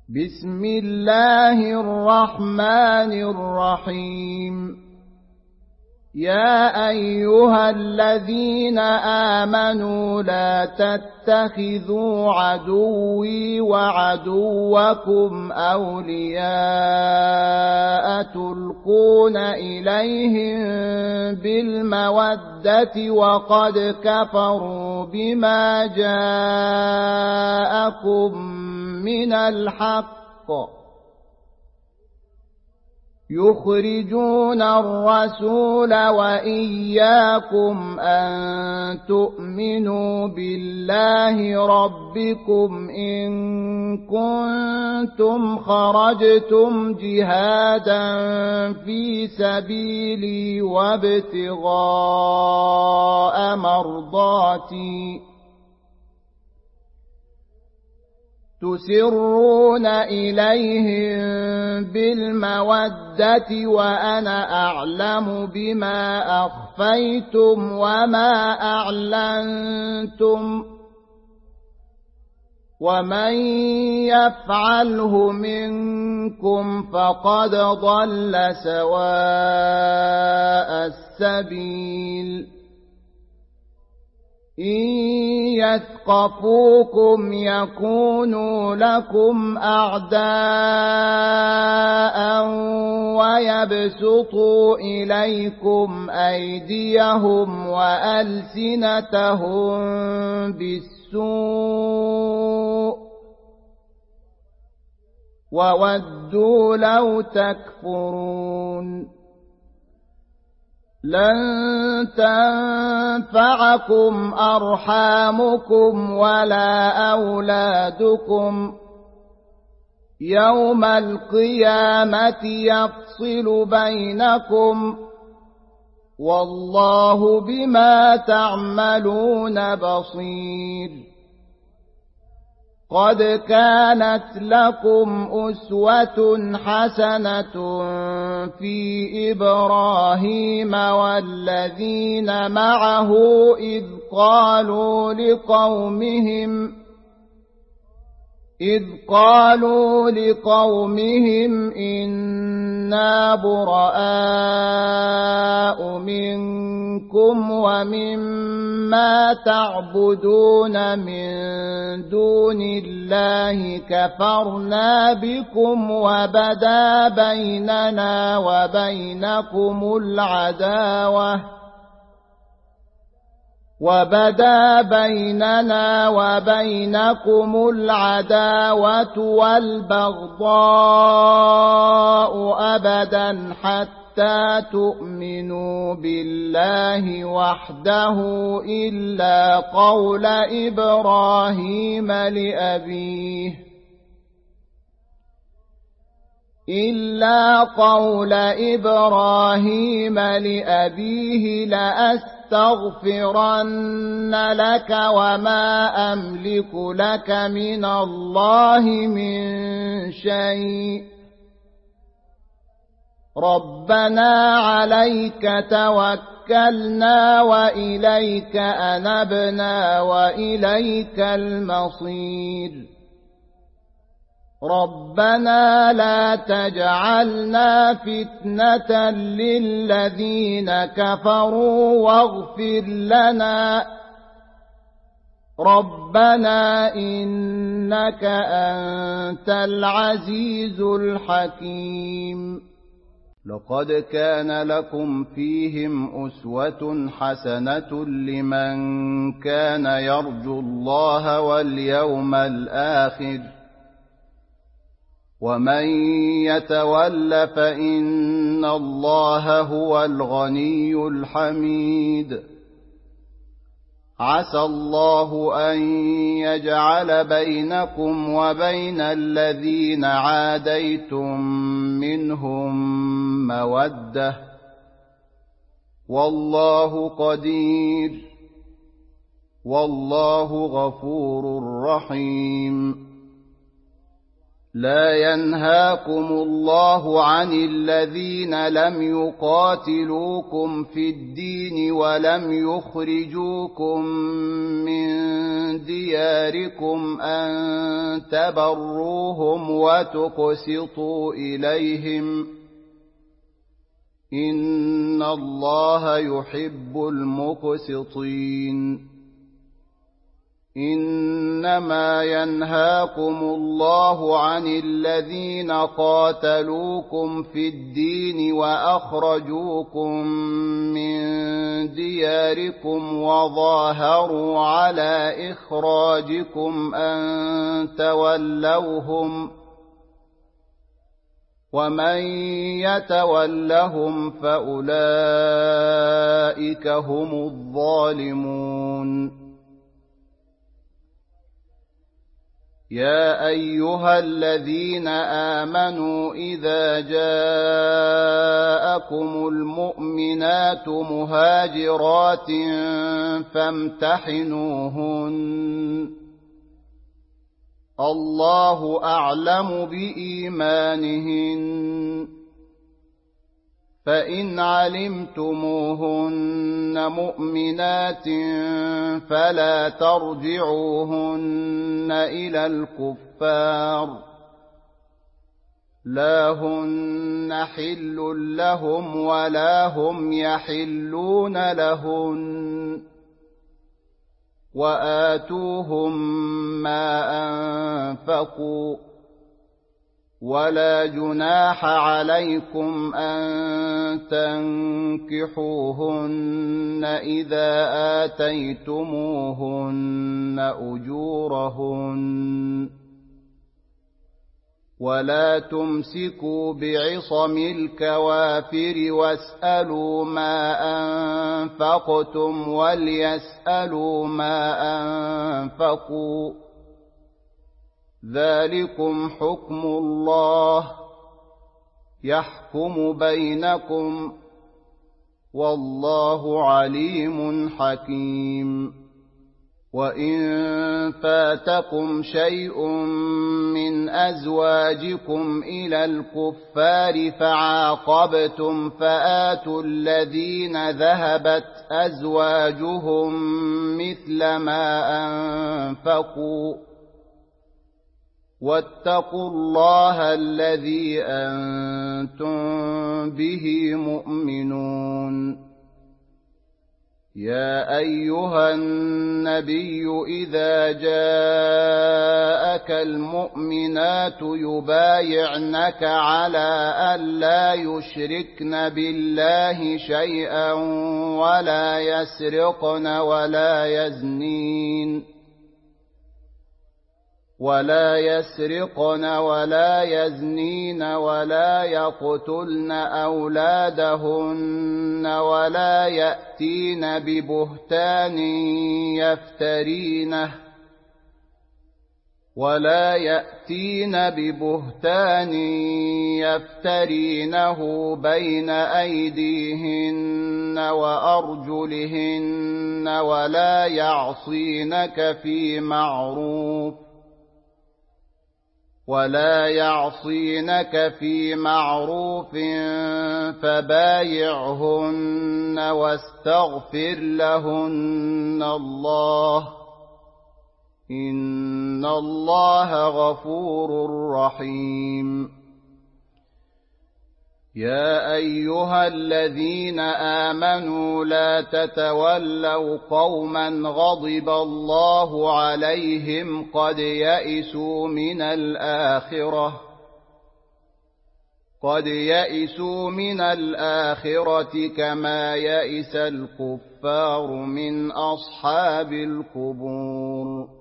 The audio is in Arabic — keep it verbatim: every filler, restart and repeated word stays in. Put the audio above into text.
بسم الله الرحمن الرحيم يا أيها الذين آمنوا لا تتخذوا عدوي وعدوكم أولياء تلقون إليهم بالمودة وقد كفروا بما جاءكم من الحق يخرجون الرسول وإياكم أن تؤمنوا بالله ربكم إن كنتم خرجتم جهادا في سبيلي وابتغاء مرضاتي تسرون إليهم بالمودة وأنا أعلم بما أخفيتم وما أعلنتم ومن يفعله منكم فقد ضل سواء السبيل إن يثقفوكم يكونوا لكم أعداء ويبسطوا إليكم أيديهم وألسنتهم بالسوء وودوا لو تكفرون لن تنفعكم أرحامكم ولا أولادكم يوم القيامة يفصل بينكم والله بما تعملون بصير قد كانت لكم أسوة حسنة في إبراهيم والذين معه إذ قالوا لقومهم إذ قالوا لقومهم إنا براء منكم ومما تعبدون من دون الله كفرنا بكم وبدا بيننا وبينكم العداوة وبدا بيننا وبينكم العداوة والبغضاء أبدا حتى تؤمنوا بالله وحده إلا قول إبراهيم لأبيه إلا قول إبراهيم لأبيه لأستغفرن لك وما أملك لك من الله من شيء ربنا عليك توكلنا وإليك أنبنا وإليك المصير ربنا لا تجعلنا فتنة للذين كفروا واغفر لنا ربنا إنك أنت العزيز الحكيم لقد كان لكم فيهم أسوة حسنة لمن كان يرجو الله واليوم الآخر ومن يتول فإن الله هو الغني الحميد عسى الله أن يجعل بينكم وبين الذين عاديتم منهم مودة والله قدير والله غفور رحيم لا ينهاكم الله عن الذين لم يقاتلوكم في الدين ولم يخرجوكم من دياركم أن تبروهم وتقسطوا إليهم إن الله يحب المقسطين إنما ينهاكم الله عن الذين قاتلوكم في الدين وأخرجوكم من دياركم وظاهروا على إخراجكم أن تولوهم ومن يتولهم فأولئك هم الظالمون يا أيها الذين آمنوا إذا جاءكم المؤمنات مهاجرات فامتحنوهن الله أعلم بإيمانهن فإن علمتموهن مؤمنات فلا ترجعوهن إلى الكفار لا هن حل لهم ولا هم يحلون لهن وآتوهم ما أنفقوا ولا جناح عليكم أن تنكحوهن إذا آتيتموهن أجورهن ولا تمسكوا بعصم الكوافر واسألوا ما أنفقتم وليسألوا ما أنفقوا ذلكم حكم الله يحكم بينكم والله عليم حكيم وإن فاتكم شيء من أزواجكم إلى الكفار فعاقبتم فآتوا الذين ذهبت أزواجهم مثل ما أنفقوا واتقوا الله الذي أنتم به مؤمنون يا أيها النبي إذا جاءك المؤمنات يبايعنك على أن لا يشركن بالله شيئا ولا يسرقن ولا يزنين ولا يسرقن ولا يزنين ولا يقتلن أولادهن ولا يأتين ببهتان يفترينه ولا يأتين ببهتان يفترينه بين أيديهن وأرجلهن ولا يعصينك في معروف ولا يعصينك في معروف فبايعهن واستغفر لهن الله إن الله غفور رحيم يا أيها الذين آمنوا لا تتولوا قوما غضب الله عليهم قد يئسوا من الآخرة قد يئسوا من الآخرة كما يئس الكفار من أصحاب القبور